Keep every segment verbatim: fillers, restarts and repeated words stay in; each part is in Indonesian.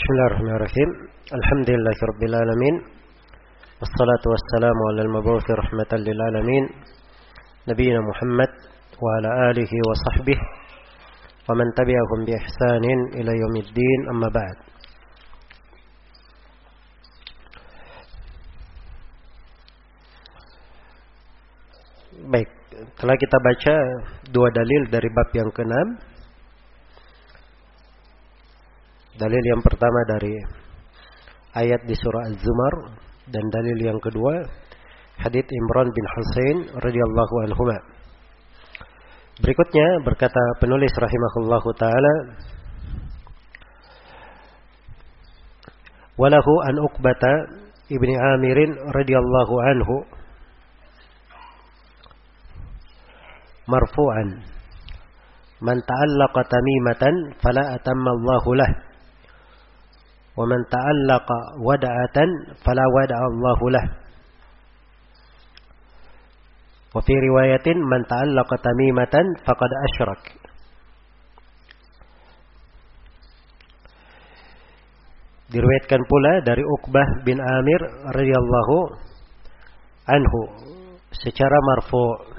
Bismillahirrahmanirrahim. Alhamdulillahirabbil alamin. Wassalatu wassalamu alal mabu'uts rahmatan lil alamin. Nabiyina Muhammad wa ala alihi wa sahbihi wa man tabi'ahum bi ihsanin ila yaumiddin. Amma ba'd. Baik, telah kita baca dua dalil dari bab yang keenam. Dalil yang pertama dari ayat di surah Az-Zumar, dan dalil yang kedua hadits Imran bin Husain radhiyallahu anhuma. Berikutnya berkata penulis rahimahullahu taala, walahu an Uqbata ibni Amir radhiyallahu anhu marfu'an, man ta'allaqa tamimatan fala atamma Allahu lah, wa man ta'allaqa wada'atan fala wada'a Allahu lah. Wa fi riwayatin man ta'allaqa tamimatan faqad asyrak. Diriwayatkan pula dari Uqbah bin Amir radhiyallahu anhu secara marfu'.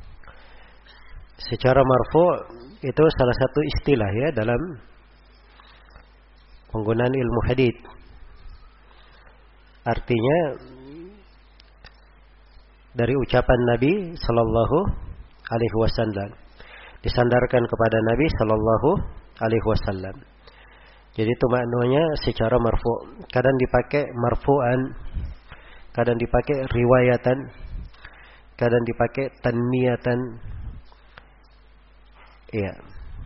Secara marfu' itu salah satu istilah ya dalam penggunaan ilmu hadits. Artinya dari ucapan Nabi sallallahu alaihi wasallam disandarkan kepada Nabi sallallahu alaihi wasallam. Jadi itu maknanya secara marfu'. Kadang dipakai marfu'an, kadang dipakai riwayatan, kadang dipakai tanmiyatan. Iya.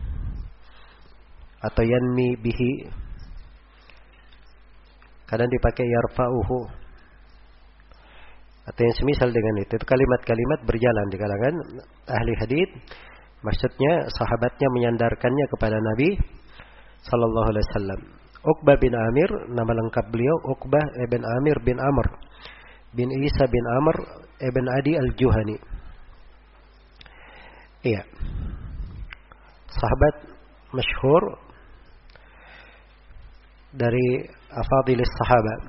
Atau yanmi bihi. Kadang dipakai yarfa'uhu atau yang semisal dengan itu. Itu kalimat-kalimat berjalan di kalangan ahli hadits. Maksudnya sahabatnya menyandarkannya kepada Nabi sallallahu alaihi wasallam. Uqbah bin Amir, nama lengkap beliau Uqbah ibn Amir bin Amr bin Isa bin Amr ibn Adi al-Juhani. Iya. Sahabat masyhur dari afadilis sahabat,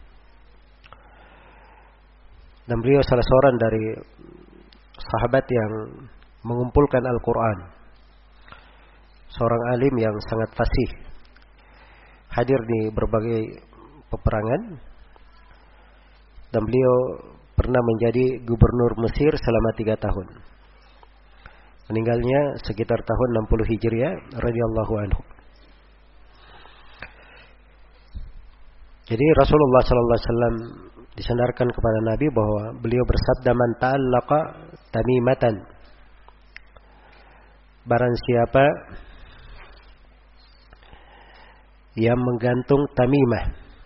dan beliau salah seorang dari sahabat yang mengumpulkan Al-Quran, seorang alim yang sangat fasih, hadir di berbagai peperangan, dan beliau pernah menjadi gubernur Mesir selama tiga tahun. Meninggalnya sekitar tahun enam puluh Hijriah radhiyallahu anhu. Jadi Rasulullah sallallahu alaihi wasallam disandarkan kepada Nabi bahwa beliau bersabda, man ta'allaqa tamimatan, barang siapa yang menggantung tamimah.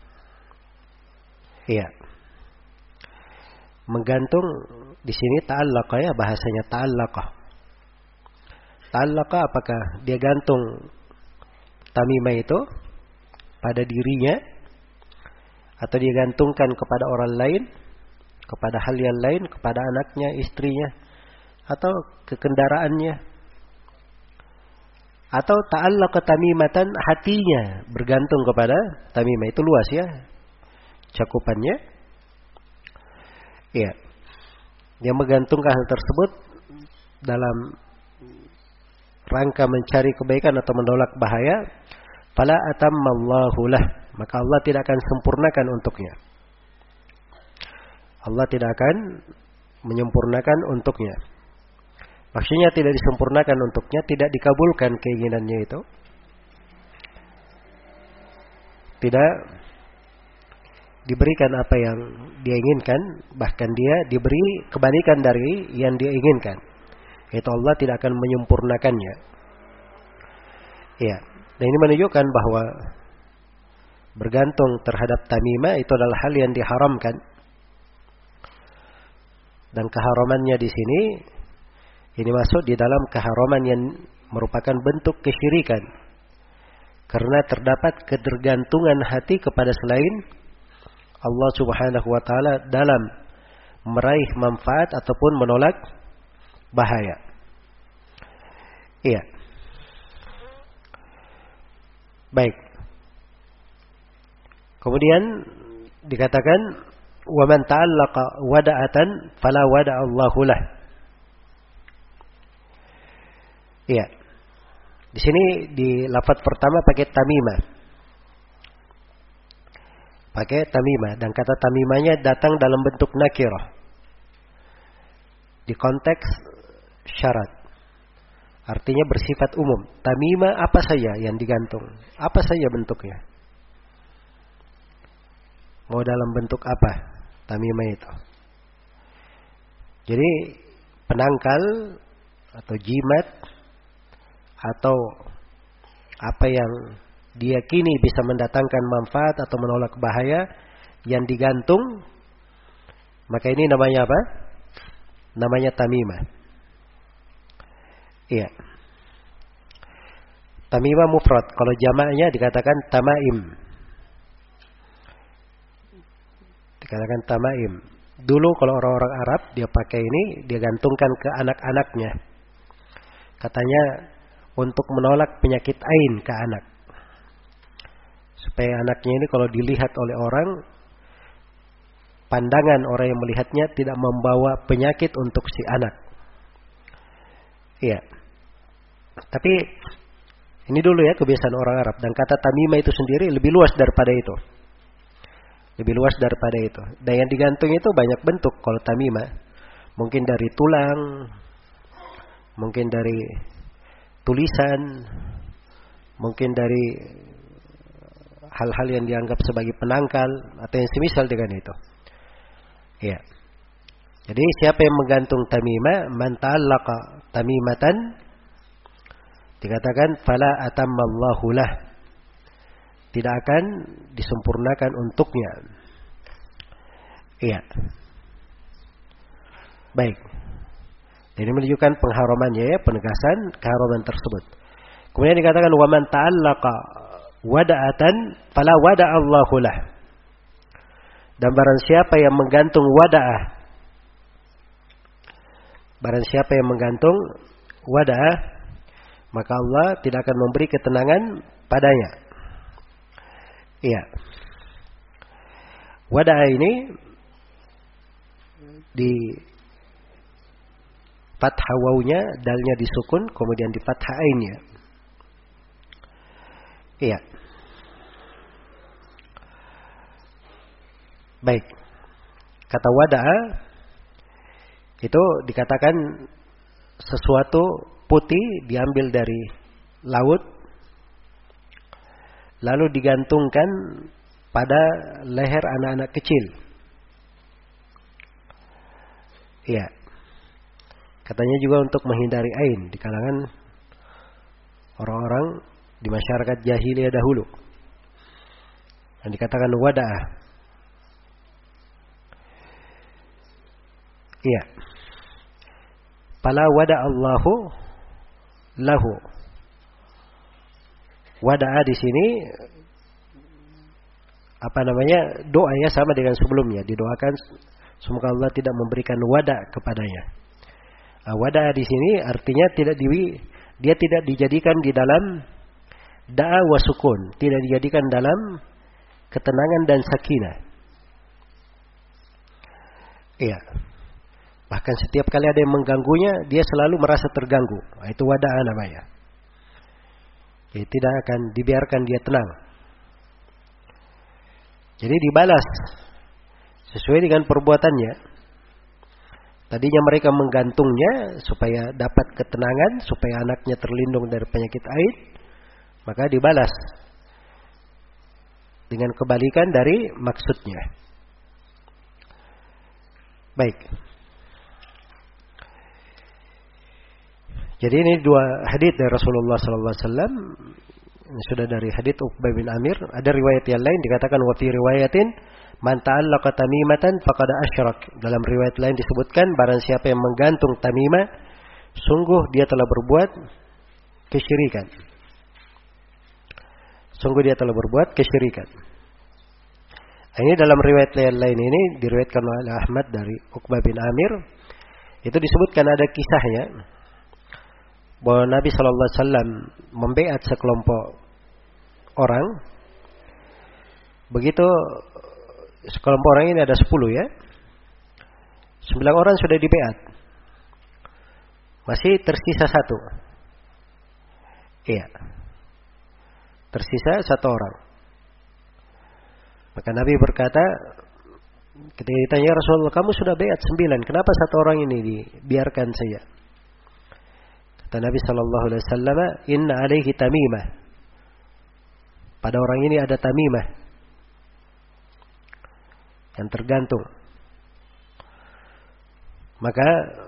Iya. Menggantung di sini ta'allaqa ya, bahasanya ta'allaqa. Ta'allaqa apakah dia gantung tamimah itu pada dirinya, atau dia gantungkan kepada orang lain, kepada hal yang lain, kepada anaknya, istrinya, atau ke kendaraannya, atau ta'allaqa tamimatan, hatinya bergantung kepada tamimah. Itu luas ya cakupannya. Iya. Dia menggantungkan hal tersebut dalam rangka mencari kebaikan atau menolak bahaya, fala atammallahu lah, maka Allah tidak akan sempurnakan untuknya. Allah tidak akan menyempurnakan untuknya. Maksudnya tidak disempurnakan untuknya, tidak dikabulkan keinginannya itu. Tidak diberikan apa yang dia inginkan, bahkan dia diberi kebalikan dari yang dia inginkan. Itu Allah tidak akan menyempurnakannya. Ya, dan ini menunjukkan bahwa bergantung terhadap tamimah itu adalah hal yang diharamkan. Dan keharamannya di sini ini masuk di dalam keharaman yang merupakan bentuk kesyirikan. Karena terdapat ketergantungan hati kepada selain Allah Subhanahu wa taala dalam meraih manfaat ataupun menolak bahaya. Iya. Baik. Kemudian dikatakan wa man ta'allaqa wada'atan fala wada'allahu lah. Iya. Di sini di lafaz pertama pakai tamimah. Pakai tamimah dan kata tamimahnya datang dalam bentuk nakirah. Di konteks syarat. Artinya bersifat umum. Tamimah apa saja yang digantung. Apa saja bentuknya. Mau dalam bentuk apa tamimah itu. Jadi penangkal atau jimat atau apa yang diyakini bisa mendatangkan manfaat atau menolak bahaya yang digantung, maka ini namanya apa? Namanya tamimah. Iya. Tamimah mufrad. Kalau jamaknya dikatakan tamaim. Dikatakan tamaim. Dulu kalau orang-orang Arab dia pakai ini, dia gantungkan ke anak-anaknya. Katanya untuk menolak penyakit ain ke anak. Supaya anaknya ini kalau dilihat oleh orang, pandangan orang yang melihatnya tidak membawa penyakit untuk si anak. Iya. Tapi ini dulu ya kebiasaan orang Arab. Dan kata tamimah itu sendiri lebih luas daripada itu. Lebih luas daripada itu. Dan yang digantung itu banyak bentuk kalau tamimah. Mungkin dari tulang, mungkin dari tulisan, mungkin dari hal-hal yang dianggap sebagai penangkal atau yang semisal dengan itu. Ya. Jadi siapa yang menggantung tamimah, man ta'allaqa tamimatan, dikatakan fala atammallahu lah. Tidak akan disempurnakan untuknya. Iya. Baik. Ini menunjukkan pengharamannya ya, penegasan keharaman tersebut. Kemudian dikatakan wa man ta'allaqa wada'atan fala wada'allahu lah. Dan barang siapa yang menggantung wada'ah, barang siapa yang menggantung wada'ah, maka Allah tidak akan memberi ketenangan padanya. Iya. Wada'ah ini di fathah wawunya, dalnya disukun, kemudian di fathah ainnya. Iya. Baik. Kata wada'a itu dikatakan sesuatu putih diambil dari laut lalu digantungkan pada leher anak-anak kecil. Iya. Katanya juga untuk menghindari ain di kalangan orang-orang di masyarakat jahiliyah dahulu. Yang dikatakan wada'ah. Iya. Fala wada'allahu lahu. Wada'a di sini apa namanya? Doa ya sama dengan sebelumnya, didoakan semoga Allah tidak memberikan wada kepadanya. Nah, wada di sini artinya tidak di, dia tidak dijadikan di dalam da'a wa sukun, tidak dijadikan dalam ketenangan dan sakinah. Iya. Bahkan setiap kali ada yang mengganggunya, dia selalu merasa terganggu. Nah, itu wada'a namanya. Jadi tidak akan dibiarkan dia tenang. Jadi dibalas sesuai dengan perbuatannya. Tadinya mereka menggantungnya supaya dapat ketenangan, supaya anaknya terlindung dari penyakit aid, maka dibalas dengan kebalikan dari maksudnya. Baik. Jadi ini dua hadits dari Rasulullah sallallahu alaihi wasallam. Ini sudah dari hadits Uqbah bin Amir. Ada riwayat yang lain dikatakan wa fi riwayatin man ta'allaqa tamimatan faqad asyrak. Dalam riwayat lain disebutkan barang siapa yang menggantung tamimah, sungguh dia telah berbuat kesyirikan. Sungguh dia telah berbuat kesyirikan. Ini dalam riwayat lain ini diriwayatkan oleh Ahmad dari Uqbah bin Amir. Itu disebutkan ada kisahnya bahwa Nabi sallallahu alaihi wasallam membaiat sekelompok orang begitu sekelompok orang ini ada sepuluh ya. Sembilan orang sudah dibeat. Masih tersisa satu. Iya. Tersisa satu orang. Maka Nabi berkata, ketika ditanya Rasulullah, kamu sudah beat sembilan, kenapa satu orang ini dibiarkan saja? Kata Nabi Sallallahu Alaihi Wasallam, Inna alaihi tamimah. Pada orang ini ada tamimah yang tergantung. Maka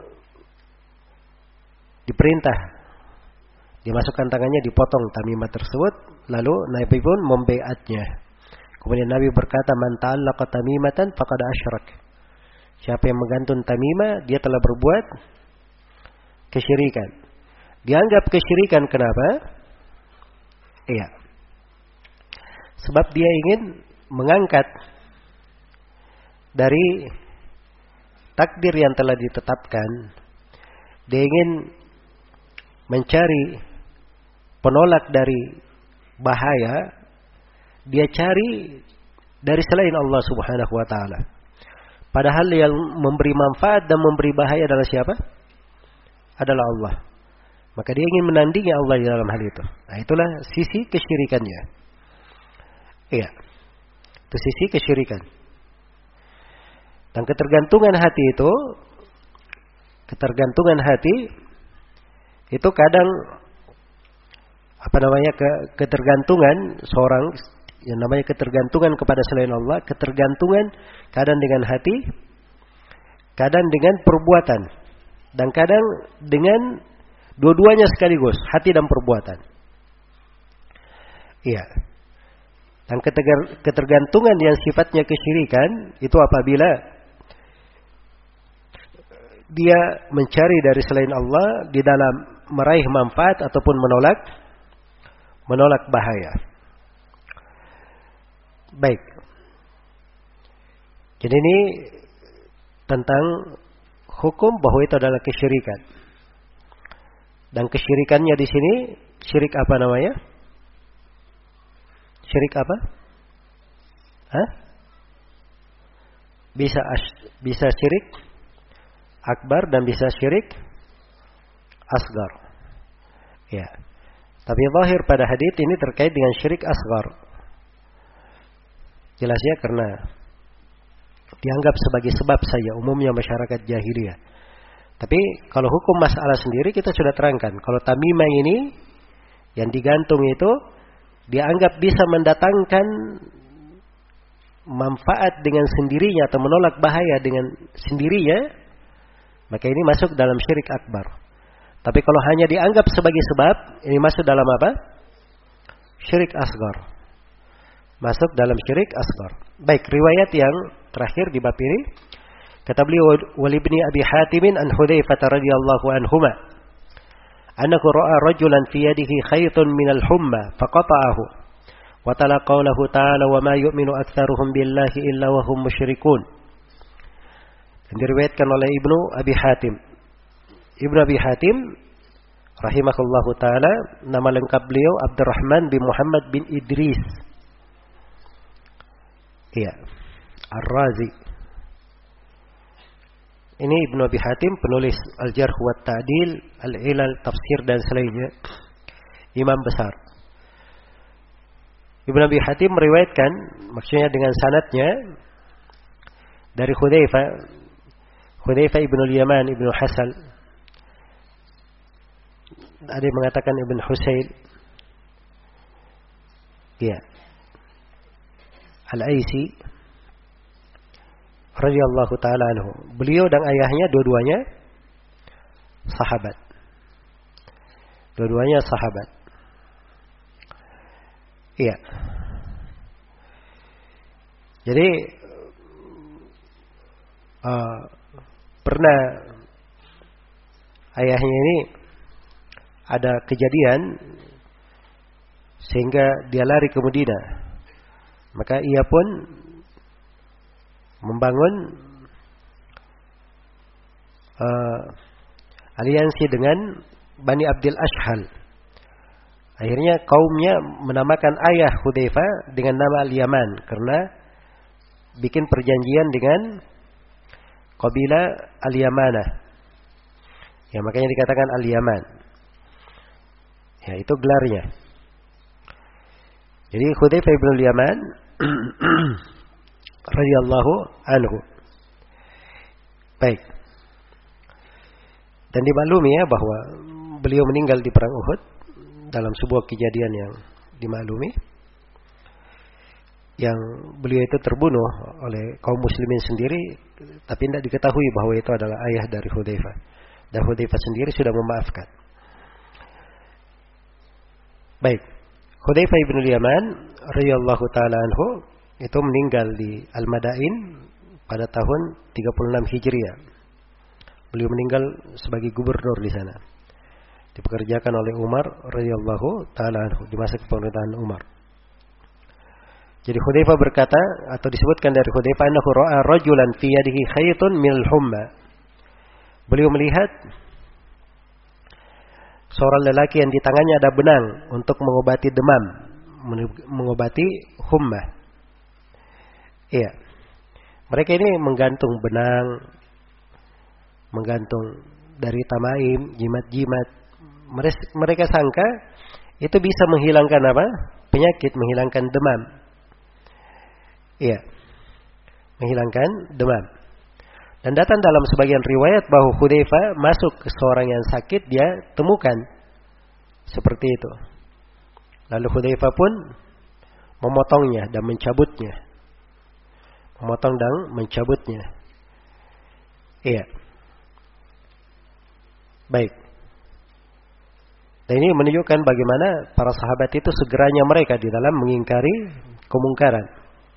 diperintah dimasukkan tangannya, dipotong tamimah tersebut, lalu Nabi pun membeatnya. Kemudian Nabi berkata, man ta'allaqa tamimatan faqad asyrak. Siapa yang menggantung tamimah, dia telah berbuat kesyirikan. Dianggap kesyirikan kenapa? Iya. Sebab dia ingin mengangkat dari takdir yang telah ditetapkan. Dia ingin mencari penolak dari bahaya, dia cari dari selain Allah Subhanahu wa taala. Padahal yang memberi manfaat dan memberi bahaya adalah siapa? Adalah Allah. Maka dia ingin menandingi Allah di dalam hal itu. Nah, itulah sisi kesyirikannya. Iya. Itu sisi kesyirikan. Dan ketergantungan hati itu, ketergantungan hati itu kadang apa namanya ke, ketergantungan seorang yang namanya ketergantungan kepada selain Allah, ketergantungan kadang dengan hati, kadang dengan perbuatan, dan kadang dengan dua-duanya sekaligus, hati dan perbuatan. Iya. Dan ketergantungan yang sifatnya kesyirikan itu apabila dia mencari dari selain Allah di dalam meraih manfaat ataupun menolak menolak bahaya. Baik. Jadi ini tentang hukum bahwa itu adalah kesyirikan. Dan kesyirikannya di sini syirik apa namanya? Syirik apa? Hah? Bisa bisa syirik akbar dan bisa syirik asgar. Ya. Tapi zahir pada hadits ini terkait dengan syirik asgar. Jelas ya, karena dianggap sebagai sebab saja umumnya masyarakat jahiliyah. Tapi kalau hukum masalah sendiri kita sudah terangkan. Kalau tamimah ini yang digantung itu dianggap bisa mendatangkan manfaat dengan sendirinya atau menolak bahaya dengan sendirinya, maka ini masuk dalam syirik akbar. Tapi kalau hanya dianggap sebagai sebab, ini masuk dalam apa? Syirik asgar. Masuk dalam syirik asgar. Baik, riwayat yang terakhir di bab ini, kata beliau, wal ibni Abi Hatim an Hudzaifah radhiyallahu anhuma annahu ra'a rajulan fi yadihi khaytun minal humma faqata'ahu wa tala qawlahu ta'ala wa ma yu'minu aktsaruhum billahi illa wa hum musyrikun. Dan diriwayatkan oleh Ibnu Abi Hatim. Ibnu Abi Hatim rahimahullahu taala, nama lengkap beliau Abdurrahman bin Muhammad bin Idris. Iya, Ar-Razi. Ini Ibnu Abi Hatim, penulis Al-Jarh wa Ta'dil, Al-Ilal, Tafsir dan selainnya, imam besar. Ibnu Abi Hatim meriwayatkan, maksudnya dengan sanadnya dari Hudzaifah, Hudzaifah ibnu Yaman ibnu Hasan. Ada yang mengatakan Ibn Husayn. Ya. Al-Aisi radhiyallahu taala anhu. Beliau dan ayahnya dua-duanya sahabat. Dua-duanya sahabat. Iya. Jadi uh, pernah ayahnya ini ada kejadian sehingga dia lari ke Madinah. Maka ia pun membangun uh, aliansi dengan Bani Abdil Ashhal Akhirnya kaumnya menamakan ayah Hudzaifah dengan nama Al-Yaman karena bikin perjanjian dengan kabilah Al-Yamanah. Ya, makanya dikatakan Al-Yaman. Ya, itu gelarnya. Jadi Hudzaifah bin Al-Yaman radhiyallahu anhu. Baik. Dan dimaklumi ya bahwa beliau meninggal di perang Uhud dalam sebuah kejadian yang dimaklumi, yang beliau itu terbunuh oleh kaum muslimin sendiri, tapi tidak diketahui bahwa itu adalah ayah dari Hudzaifah. Dan Hudzaifah sendiri sudah memaafkan. Baik, Hudzaifah bin Al-Yaman radhiyallahu taala anhu itu meninggal di Al-Madain pada tahun tiga puluh enam Hijriah. Beliau meninggal sebagai gubernur di sana. Dipekerjakan oleh Umar radhiyallahu taala anhu di masa kepemerintahan Umar. Jadi Hudzaifah berkata, atau disebutkan dari Hudzaifah, annahu ra'a rajulan fi yadihi khaytun min al-humma. Beliau melihat seorang lelaki yang di tangannya ada benang untuk mengobati demam, mengobati humma. Iya. Mereka ini menggantung benang, menggantung dari tamaim, jimat-jimat. Mereka sangka itu bisa menghilangkan apa? Penyakit, menghilangkan demam. Iya. Menghilangkan demam. Dan datang dalam sebagian riwayat bahwa Hudzaifah masuk ke seorang yang sakit, dia temukan seperti itu. Lalu Hudzaifah pun memotongnya dan mencabutnya. Memotong dan mencabutnya. Iya. Baik. Dan ini menunjukkan bagaimana para sahabat itu segeranya mereka di dalam mengingkari kemungkaran.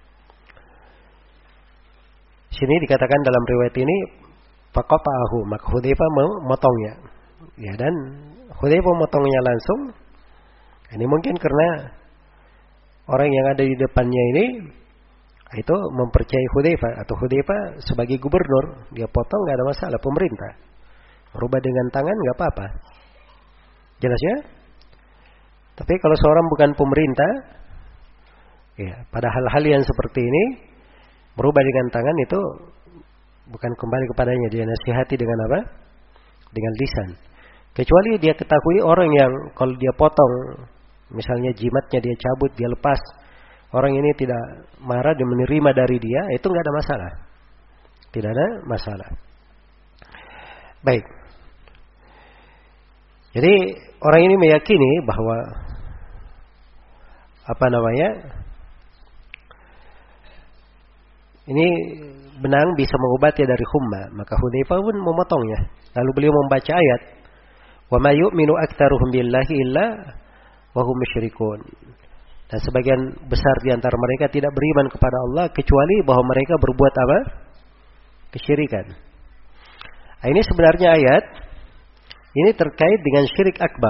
Sini dikatakan dalam riwayat ini, faqata'ahu, maka Hudzaifah memotongnya. Ya, dan Hudzaifah memotongnya langsung. Ini mungkin karena orang yang ada di depannya ini itu mempercayai Hudzaifah, atau Hudzaifah sebagai gubernur, dia potong nggak ada masalah, pemerintah. Rubah dengan tangan nggak apa-apa. Jelas ya? Tapi kalau seorang bukan pemerintah, ya, pada hal-hal yang seperti ini, merubah dengan tangan itu bukan kembali kepadanya, dia nasihati dengan apa? Dengan lisan. Kecuali dia ketahui orang yang kalau dia potong, misalnya jimatnya dia cabut, dia lepas, orang ini tidak marah dan menerima dari dia, itu nggak ada masalah. Tidak ada masalah. Baik. Jadi orang ini meyakini bahwa apa namanya? Ini benang bisa mengobati dari humma, maka Hudzaifah pun memotongnya. Lalu beliau membaca ayat, "Wa may yu'minu aktsaruhum billahi illa wa hum musyrikun." Dan sebagian besar di antara mereka tidak beriman kepada Allah kecuali bahwa mereka berbuat apa? Kesyirikan. Nah, ini sebenarnya ayat ini terkait dengan syirik akbar.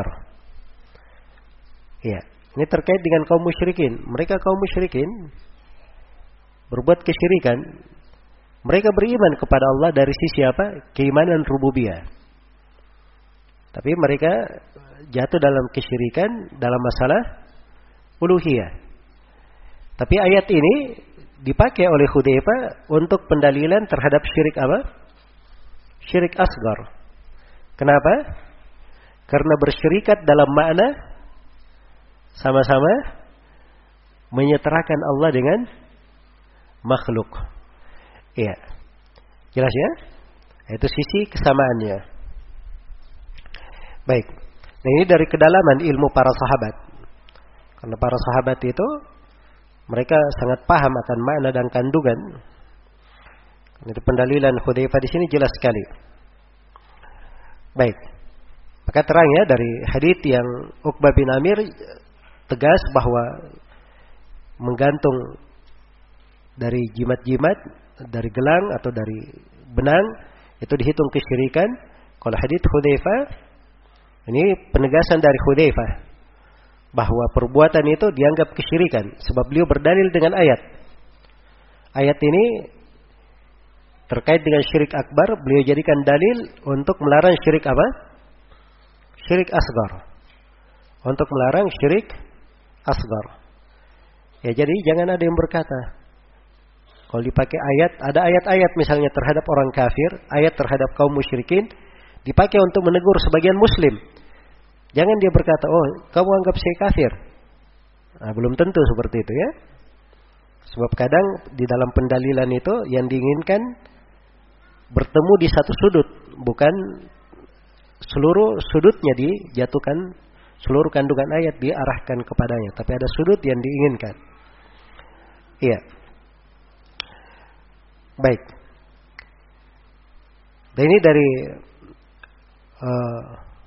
Ya, ini terkait dengan kaum musyrikin. Mereka kaum musyrikin berbuat kesyirikan. Mereka beriman kepada Allah dari sisi apa? Keimanan rububiyah. Tapi mereka jatuh dalam kesyirikan dalam masalah uluhiyah. Tapi ayat ini dipakai oleh Hudzaifah untuk pendalilan terhadap syirik apa? Syirik asgar. Kenapa? Karena bersyirikat dalam makna sama-sama menyetarakan Allah dengan makhluk. Iya. Jelas ya? Itu sisi kesamaannya. Baik. Nah, ini dari kedalaman ilmu para sahabat. Karena para sahabat itu mereka sangat paham akan makna dan kandungan. Itu pendalilan Hudzaifah di sini jelas sekali. Baik. Maka terang ya dari hadits yang Uqbah bin Amir tegas bahwa menggantung dari jimat-jimat, dari gelang atau dari benang itu dihitung kesyirikan. Kalau hadits Hudzaifah, ini penegasan dari Hudzaifah bahwa perbuatan itu dianggap kesyirikan sebab beliau berdalil dengan ayat. Ayat ini terkait dengan syirik akbar, beliau jadikan dalil untuk melarang syirik apa? Syirik asgar. untuk melarang syirik asghar. Ya, jadi jangan ada yang berkata kalau dipakai ayat, ada ayat-ayat misalnya terhadap orang kafir, ayat terhadap kaum musyrikin dipakai untuk menegur sebagian muslim. Jangan dia berkata, "Oh, kamu anggap saya kafir." Nah, belum tentu seperti itu ya. Sebab kadang di dalam pendalilan itu yang diinginkan bertemu di satu sudut, bukan seluruh sudutnya dijatuhkan, seluruh kandungan ayat diarahkan kepadanya, tapi ada sudut yang diinginkan. Iya. Baik. Dan ini dari uh,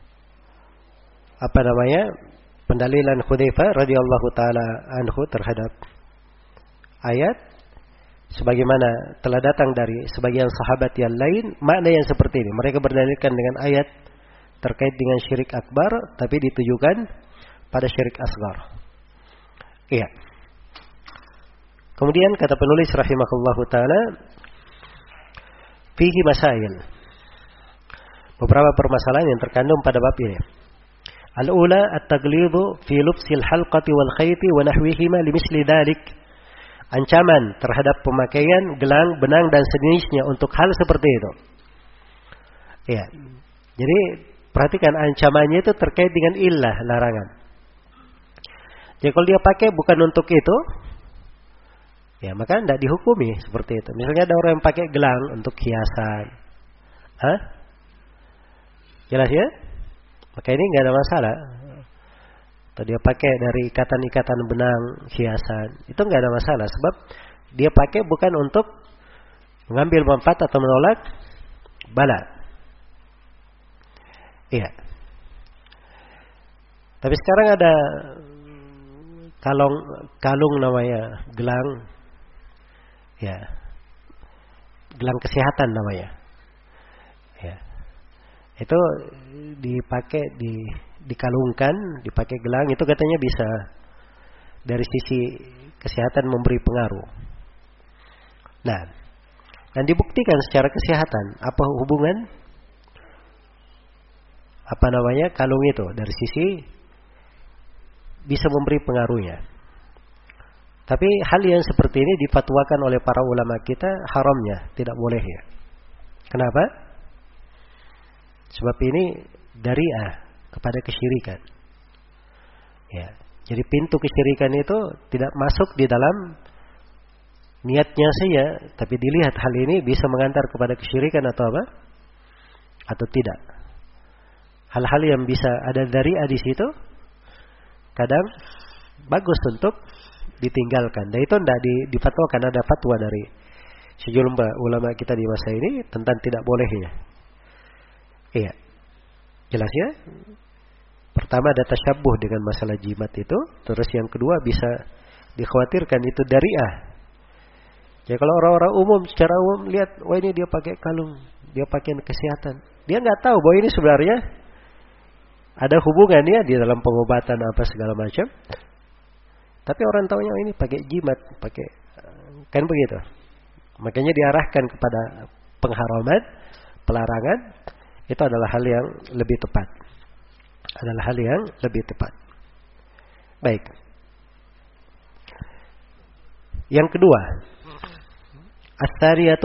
apa namanya? Pendalilan Hudzaifah radhiyallahu taala anhu terhadap ayat sebagaimana telah datang dari sebagian sahabat yang lain, makna yang seperti ini. Mereka berdalilkan dengan ayat terkait dengan syirik akbar tapi ditujukan pada syirik asghar. Iya. Kemudian kata penulis rahimahullahu taala, fihi masail. Beberapa permasalahan yang terkandung pada bab ini. Al-ula at-taglidhu fi lubsil halqati wal khayti wa nahwihima limisli dzalik. Ancaman terhadap pemakaian gelang, benang dan sejenisnya untuk hal seperti itu. Ya. Jadi perhatikan ancamannya itu terkait dengan illah, larangan. Jadi kalau dia pakai bukan untuk itu, ya maka tidak dihukumi seperti itu. Misalnya ada orang yang pakai gelang untuk hiasan. Hah? Jelas ya? Maka ini nggak ada masalah. Atau dia pakai dari ikatan-ikatan benang hiasan, itu nggak ada masalah. Sebab dia pakai bukan untuk mengambil manfaat atau menolak bala. Iya. Tapi sekarang ada kalung, kalung namanya gelang, ya, gelang kesehatan namanya. Ya. Itu dipakai, di, dikalungkan, dipakai gelang, itu katanya bisa dari sisi kesehatan memberi pengaruh. Nah, dan dibuktikan secara kesehatan apa hubungan apa namanya kalung itu dari sisi bisa memberi pengaruhnya. Tapi hal yang seperti ini difatwakan oleh para ulama kita haramnya, tidak bolehnya. Kenapa? Sebab ini dari'ah kepada kesyirikan. Ya, jadi pintu kesyirikan itu tidak masuk di dalam niatnya saja, tapi dilihat hal ini bisa mengantar kepada kesyirikan atau apa? Atau tidak. Hal-hal yang bisa ada dari'ah di situ kadang bagus untuk ditinggalkan. Dan itu tidak difatwakan, ada fatwa dari sejumlah ulama kita di masa ini tentang tidak bolehnya. Iya. Jelas ya? Pertama ada tasyabuh dengan masalah jimat itu, terus yang kedua bisa dikhawatirkan itu dari'ah. Jadi kalau orang-orang umum secara umum lihat, wah ini dia pakai kalung, dia pakai kesehatan. Dia nggak tahu bahwa ini sebenarnya ada hubungannya di dalam pengobatan apa segala macam. Tapi orang taunya ini pakai jimat, pakai kan begitu. Makanya diarahkan kepada pengharaman, pelarangan. Itu adalah hal yang lebih tepat. Adalah hal yang lebih tepat. Baik. Yang kedua, as-thariyatu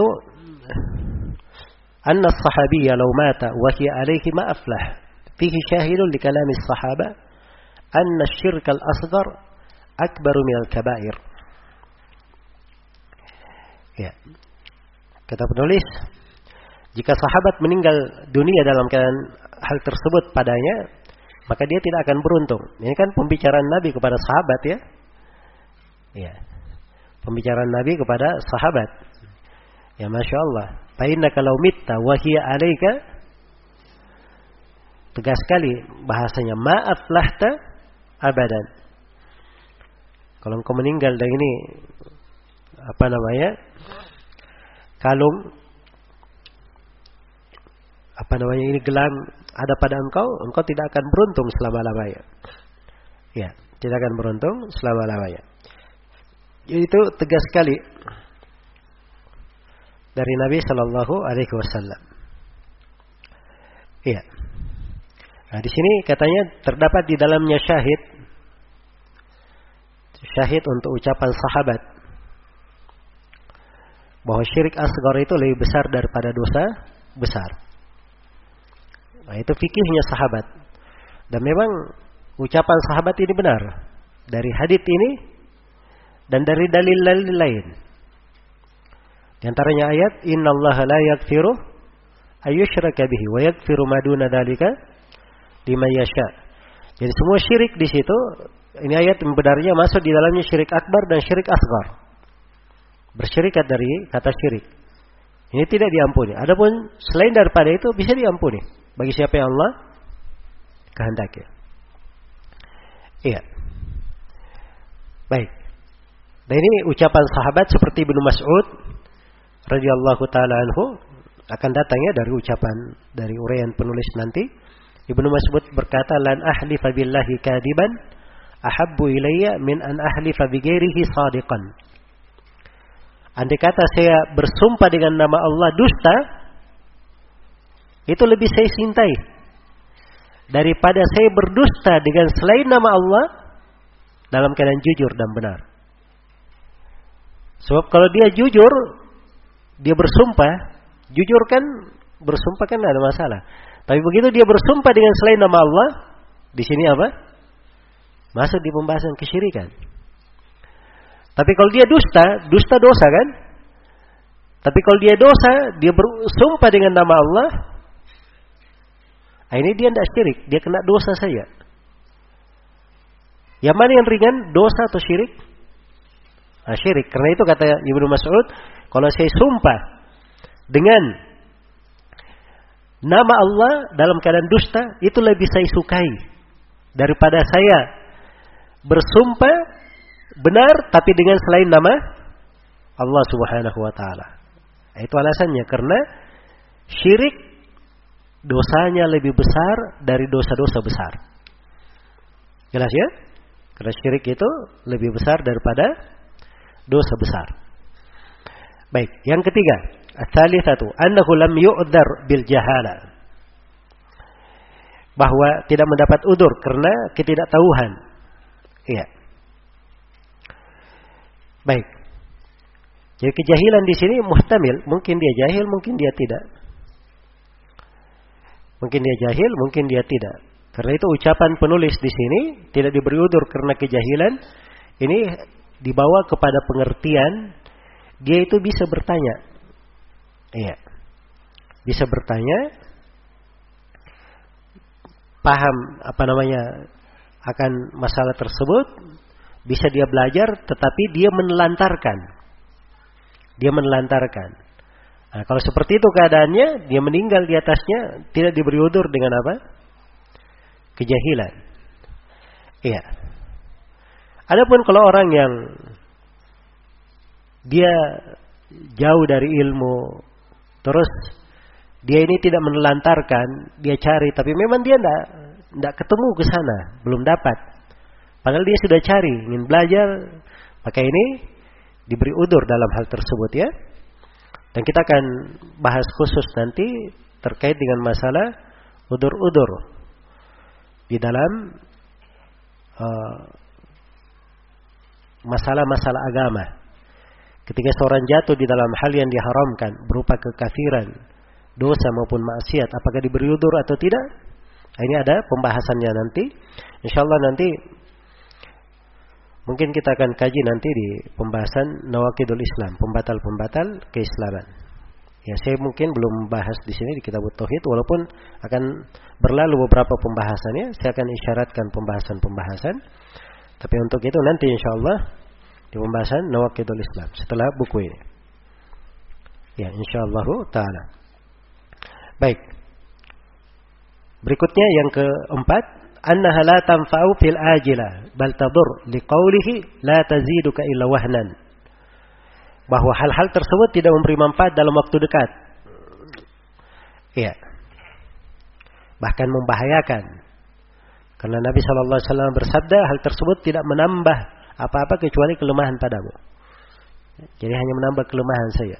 anna as-sahabiyya law mata wa hiya alayhi ma aflah. Fihi syahidun li kalami as-sahaba anna asy-syirka al-asghar akbaru min al-kaba'ir. Ya. Kata penulis, jika sahabat meninggal dunia dalam keadaan hal tersebut padanya, maka dia tidak akan beruntung. Ini kan pembicaraan Nabi kepada sahabat ya. Ya. Pembicaraan Nabi kepada sahabat. Ya Masya Allah. Fa innaka law mitta wa hiya 'alaika. Tegas sekali bahasanya, ma aflahta abadan. Kalau engkau meninggal dan ini apa namanya? Kalung apa namanya ini gelang ada pada engkau, engkau tidak akan beruntung selama-lamanya. Ya, tidak akan beruntung selama-lamanya. Jadi itu tegas sekali dari Nabi Shallallahu Alaihi Wasallam. Iya. Nah, di sini katanya terdapat di dalamnya syahid. Syahid untuk ucapan sahabat. Bahwa syirik asghar itu lebih besar daripada dosa besar. Nah, itu fikihnya sahabat. Dan memang ucapan sahabat ini benar. Dari hadits ini dan dari dalil-dalil lain. Di antaranya ayat innallaha la yaghfiru ayyushraka bihi wa yaghfiru ma duna dzalika liman yasha. Jadi semua syirik di situ, ini ayat benarnya masuk di dalamnya syirik akbar dan syirik asghar. Bersyirikat dari kata syirik. Ini tidak diampuni. Adapun selain daripada itu bisa diampuni bagi siapa yang Allah kehendaki. Iya. Baik. Dan ini ucapan sahabat seperti Ibnu Mas'ud radhiyallahu taala anhu akan datangnya dari ucapan dari uraian penulis nanti. Ibnu Mas'ud berkata, "Lan ahlifa billahi kadiban ahabbu ilayya min an ahlifa bi ghairihi shadiqan." Andai kata saya bersumpah dengan nama Allah dusta, itu lebih saya cintai daripada saya berdusta dengan selain nama Allah dalam keadaan jujur dan benar. Sebab kalau dia jujur, dia bersumpah, jujur kan bersumpah kan ada masalah. Tapi begitu dia bersumpah dengan selain nama Allah, di sini apa? Masuk di pembahasan kesyirikan. Tapi kalau dia dusta, dusta dosa kan? Tapi kalau dia dosa, dia bersumpah dengan nama Allah, ini dia tidak syirik, dia kena dosa saja. Yang mana yang ringan, dosa atau syirik? Nah, syirik. Karena itu kata Ibnu Mas'ud, kalau saya sumpah dengan nama Allah dalam keadaan dusta, itu lebih saya sukai daripada saya bersumpah benar tapi dengan selain nama Allah Subhanahu wa taala. Itu alasannya, karena syirik dosanya lebih besar dari dosa-dosa besar. Jelas ya? Karena syirik itu lebih besar daripada dosa besar. Baik, yang ketiga, ats-tsalitsatu annahu lam yu'dzar bil jahala. Bahwa tidak mendapat udzur karena ketidaktahuan. Iya. Baik. Jadi kejahilan di sini muhtamil, mungkin dia jahil, mungkin dia tidak. Mungkin dia jahil, mungkin dia tidak. Karena itu ucapan penulis di sini tidak diberi udzur karena kejahilan. Ini dibawa kepada pengertian dia itu bisa bertanya. Iya. Bisa bertanya, paham apa namanya akan masalah tersebut, bisa dia belajar, tetapi dia menelantarkan. Dia menelantarkan. Nah, kalau seperti itu keadaannya, dia meninggal di atasnya, tidak diberi udzur dengan apa? Kejahilan. Iya. Adapun kalau orang yang dia jauh dari ilmu, terus dia ini tidak menelantarkan, dia cari, tapi memang dia tidak tidak ketemu ke sana, belum dapat. Padahal dia sudah cari, ingin belajar, maka ini diberi udzur dalam hal tersebut ya. Dan kita akan bahas khusus nanti terkait dengan masalah udzur-udzur di dalam uh, masalah-masalah agama. Ketika seorang jatuh di dalam hal yang diharamkan berupa kekafiran, dosa maupun maksiat, apakah diberi udzur atau tidak? Ini ada pembahasannya nanti. Insyaallah nanti mungkin kita akan kaji nanti di pembahasan Nawaqidul Islam, pembatal-pembatal keislaman. Ya, saya mungkin belum bahas di sini di Kitab Tauhid, walaupun akan berlalu beberapa pembahasannya, saya akan isyaratkan pembahasan-pembahasan. Tapi untuk itu nanti insyaallah di pembahasan Nawaqidul Islam setelah buku ini. Ya, insyaallah taala. Baik. Berikutnya yang keempat, annaha la tanfa'u fil ajilah bal tadur liqaulihi la taziduka illa wahnan. Bahwa hal-hal tersebut tidak memberi manfaat dalam waktu dekat. Iya. Bahkan membahayakan. Karena Nabi sallallahu alaihi wasallam bersabda, hal tersebut tidak menambah apa-apa kecuali kelemahan padamu. Jadi hanya menambah kelemahan saja.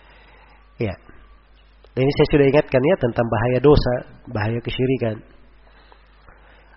Iya. Dan ini saya sudah ingatkan ya tentang bahaya dosa, bahaya kesyirikan.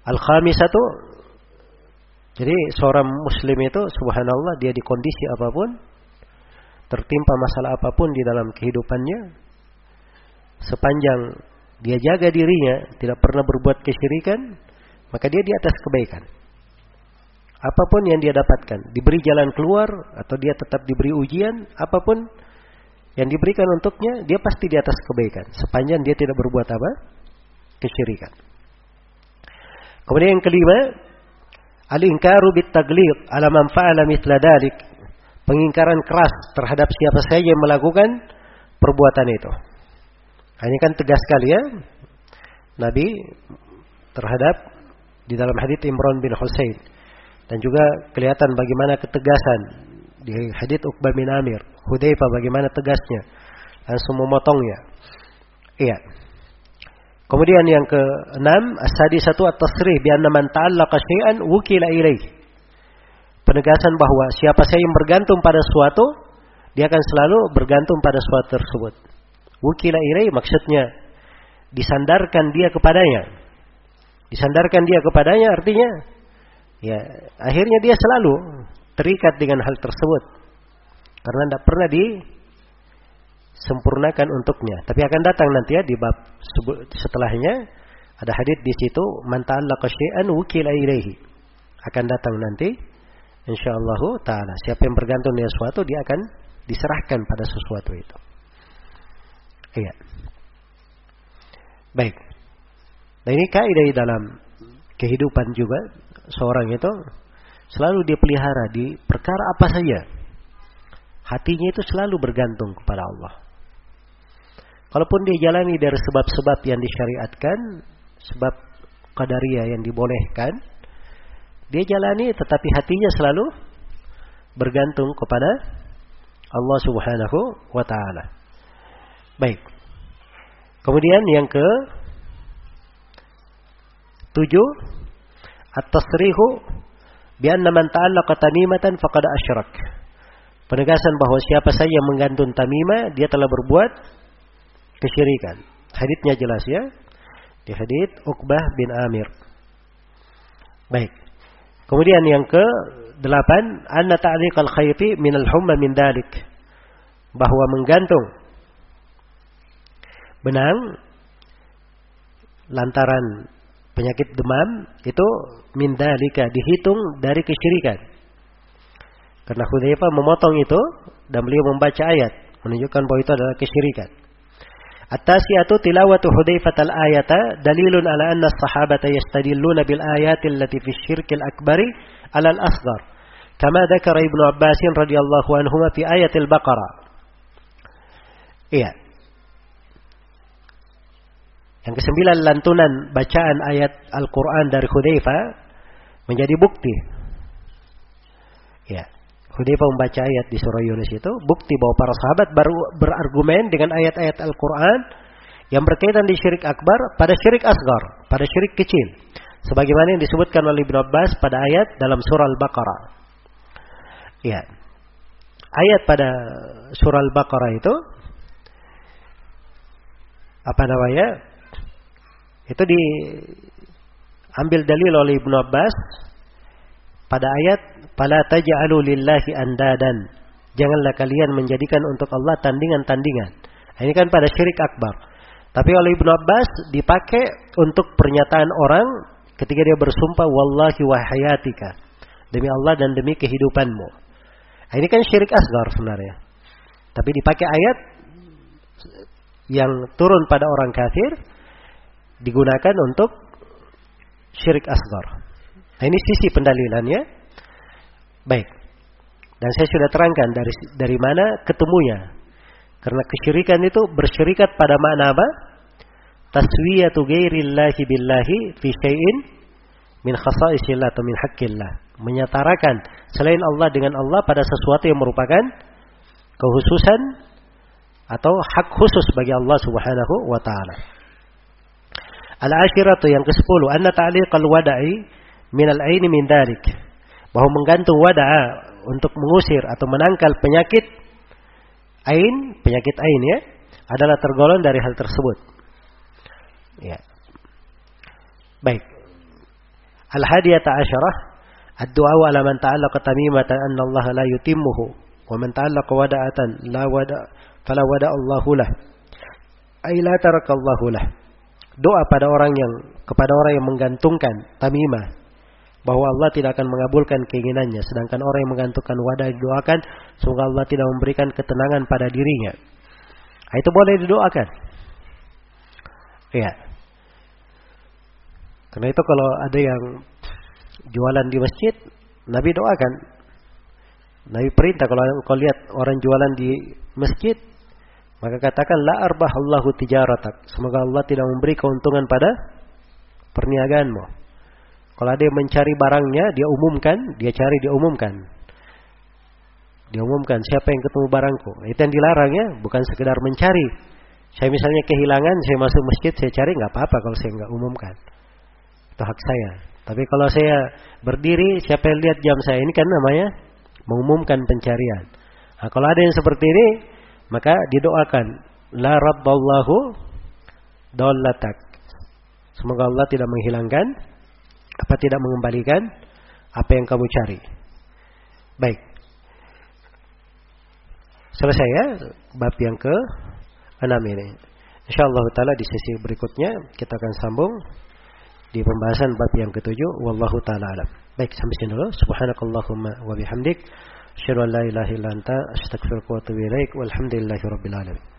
Al-khamisatu, jadi seorang muslim itu subhanallah dia di kondisi apapun, tertimpa masalah apapun di dalam kehidupannya, sepanjang dia jaga dirinya, tidak pernah berbuat kesyirikan, maka dia di atas kebaikan. Apapun yang dia dapatkan, diberi jalan keluar atau dia tetap diberi ujian, apapun yang diberikan untuknya, dia pasti di atas kebaikan, sepanjang dia tidak berbuat apa? Kesyirikan. Kemudian yang kelima, al-inkaru bit-taglid ala man fa'ala mithla dzalik. Pengingkaran keras terhadap siapa saja yang melakukan perbuatan itu. Ini kan tegas sekali ya Nabi terhadap di dalam hadits Imran bin Husain, dan juga kelihatan bagaimana ketegasan di hadits Uqbah bin Amir, Hudzaifah bagaimana tegasnya, langsung memotongnya. Iya. Kemudian yang keenam, as-sadisatu at-tasrih bi anna man ta'allaqa syai'an wukila ilaihi. Penegasan bahwa siapa saja yang bergantung pada sesuatu, dia akan selalu bergantung pada sesuatu tersebut. Wukila ilaihi maksudnya disandarkan dia kepadanya. Disandarkan dia kepadanya artinya ya akhirnya dia selalu terikat dengan hal tersebut. Karena tidak pernah disempurnakan untuknya. Tapi akan datang nanti ya di bab setelahnya ada hadits di situ, man ta'allaqa syai'an wukila ilaihi. Akan datang nanti insyaallah taala siapa yang bergantung dengan sesuatu dia akan diserahkan pada sesuatu itu. Iya. Baik. Nah ini kaidah dalam kehidupan juga, seorang itu selalu dipelihara di perkara apa saja. Hatinya itu selalu bergantung kepada Allah. Kalaupun dia jalani dari sebab-sebab yang disyariatkan, sebab qadariyah yang dibolehkan, dia jalani tetapi hatinya selalu bergantung kepada Allah Subhanahu wa taala. Baik. Kemudian yang ke tujuh, at-tasrihu bi anna man ta'allaqa tamimatan faqad asyrak. Penegasan bahwa siapa saja yang menggantung tamimah, dia telah berbuat kesyirikan. Haditsnya jelas ya. Di hadits Uqbah bin Amir. Baik. Kemudian yang ke delapan, anna ta'liqal khayti min al-humma min dalik. Bahwa menggantung benang lantaran penyakit demam itu min dalika, dihitung dari kesyirikan. Karena Hudzaifah memotong itu dan beliau membaca ayat menunjukkan bahwa itu adalah kesyirikan. At-tasi'atu tilawatu Hudzaifah al-ayata dalilun ala anna as-sahabata yastadilluna bil ayati allati fi syirkil akbari ala al-asghar. Kama dzakara Ibnu Abbas radhiyallahu anhuma fi ayatil Baqarah. Iya. Yang kesembilan, lantunan bacaan ayat Al-Quran dari Hudzaifah menjadi bukti. Ya, Hudzaifah membaca ayat di surah Yunus itu bukti bahwa para sahabat baru berargumen dengan ayat-ayat Al-Quran yang berkaitan di syirik akbar pada syirik asgar, pada syirik kecil. Sebagaimana yang disebutkan oleh Ibnu Abbas pada ayat dalam surah Al-Baqarah. Ya, ayat pada surah Al-Baqarah itu apa namanya? Itu diambil dalil oleh Ibnu Abbas pada ayat fala taj'alu lillahi andadan. Janganlah kalian menjadikan untuk Allah tandingan-tandingan. Ini kan pada syirik akbar. Tapi oleh Ibnu Abbas dipakai untuk pernyataan orang ketika dia bersumpah wallahi wa hayatika, demi Allah dan demi kehidupanmu. Ini kan syirik asgar sebenarnya. Tapi dipakai ayat yang turun pada orang kafir digunakan untuk syirik asgar. Nah, ini sisi pendalilannya. Baik. Dan saya sudah terangkan dari dari mana ketemunya. Karena kesyirikan itu bersyirikat pada makna apa? Taswiyatu ghairillahi billahi fi syai'in min khasaisillah atau min haqqillah. Menyetarakan selain Allah dengan Allah pada sesuatu yang merupakan kekhususan atau hak khusus bagi Allah Subhanahu wa taala. Al-ashiratu yang kesepuluh, anna ta'liqal wada'i minal aini min dalik. Bahwa menggantung wada'a untuk mengusir atau menangkal penyakit ain, penyakit ain ya, adalah tergolong dari hal tersebut. Ya. Baik. Al-hadiyata asyarah ad-du'a ala man ta'allaqa tamimatan anna Allah la yutimmuhu wa man ta'allaqa wada'atan la wada fala wada Allahu lah. Ai la tarakallahu lah. Doa pada orang yang kepada orang yang menggantungkan tamimah bahwa Allah tidak akan mengabulkan keinginannya, sedangkan orang yang menggantungkan wadah didoakan semoga Allah tidak memberikan ketenangan pada dirinya. Nah, itu boleh didoakan. Iya. Karena itu kalau ada yang jualan di masjid, Nabi doakan. Nabi perintah kalau kau lihat orang jualan di masjid, maka katakan la arbahallahu tijaratak. Semoga Allah tidak memberi keuntungan pada perniagaanmu. Kalau ada yang mencari barangnya, dia umumkan, dia cari, dia umumkan. Dia umumkan siapa yang ketemu barangku. Itu yang dilarang ya, bukan sekedar mencari. Saya misalnya kehilangan, saya masuk masjid, saya cari, nggak apa-apa kalau saya nggak umumkan. Itu hak saya. Tapi kalau saya berdiri, siapa yang lihat jam saya, ini kan namanya mengumumkan pencarian. Nah, kalau ada yang seperti ini, maka didoakan la raddallahu dallatak. Semoga Allah tidak menghilangkan apa tidak mengembalikan apa yang kamu cari. Baik. Selesai ya bab yang ke enam ini. Insyaallah taala di sesi berikutnya kita akan sambung di pembahasan bab yang ketujuh. Wallahu taala alam. Baik, sampai sini dulu. Subhanakallahumma wa bihamdik asyhadu an la ilaha illa anta astaghfiruka wa atubu ilaik. Walhamdulillahirabbil alamin.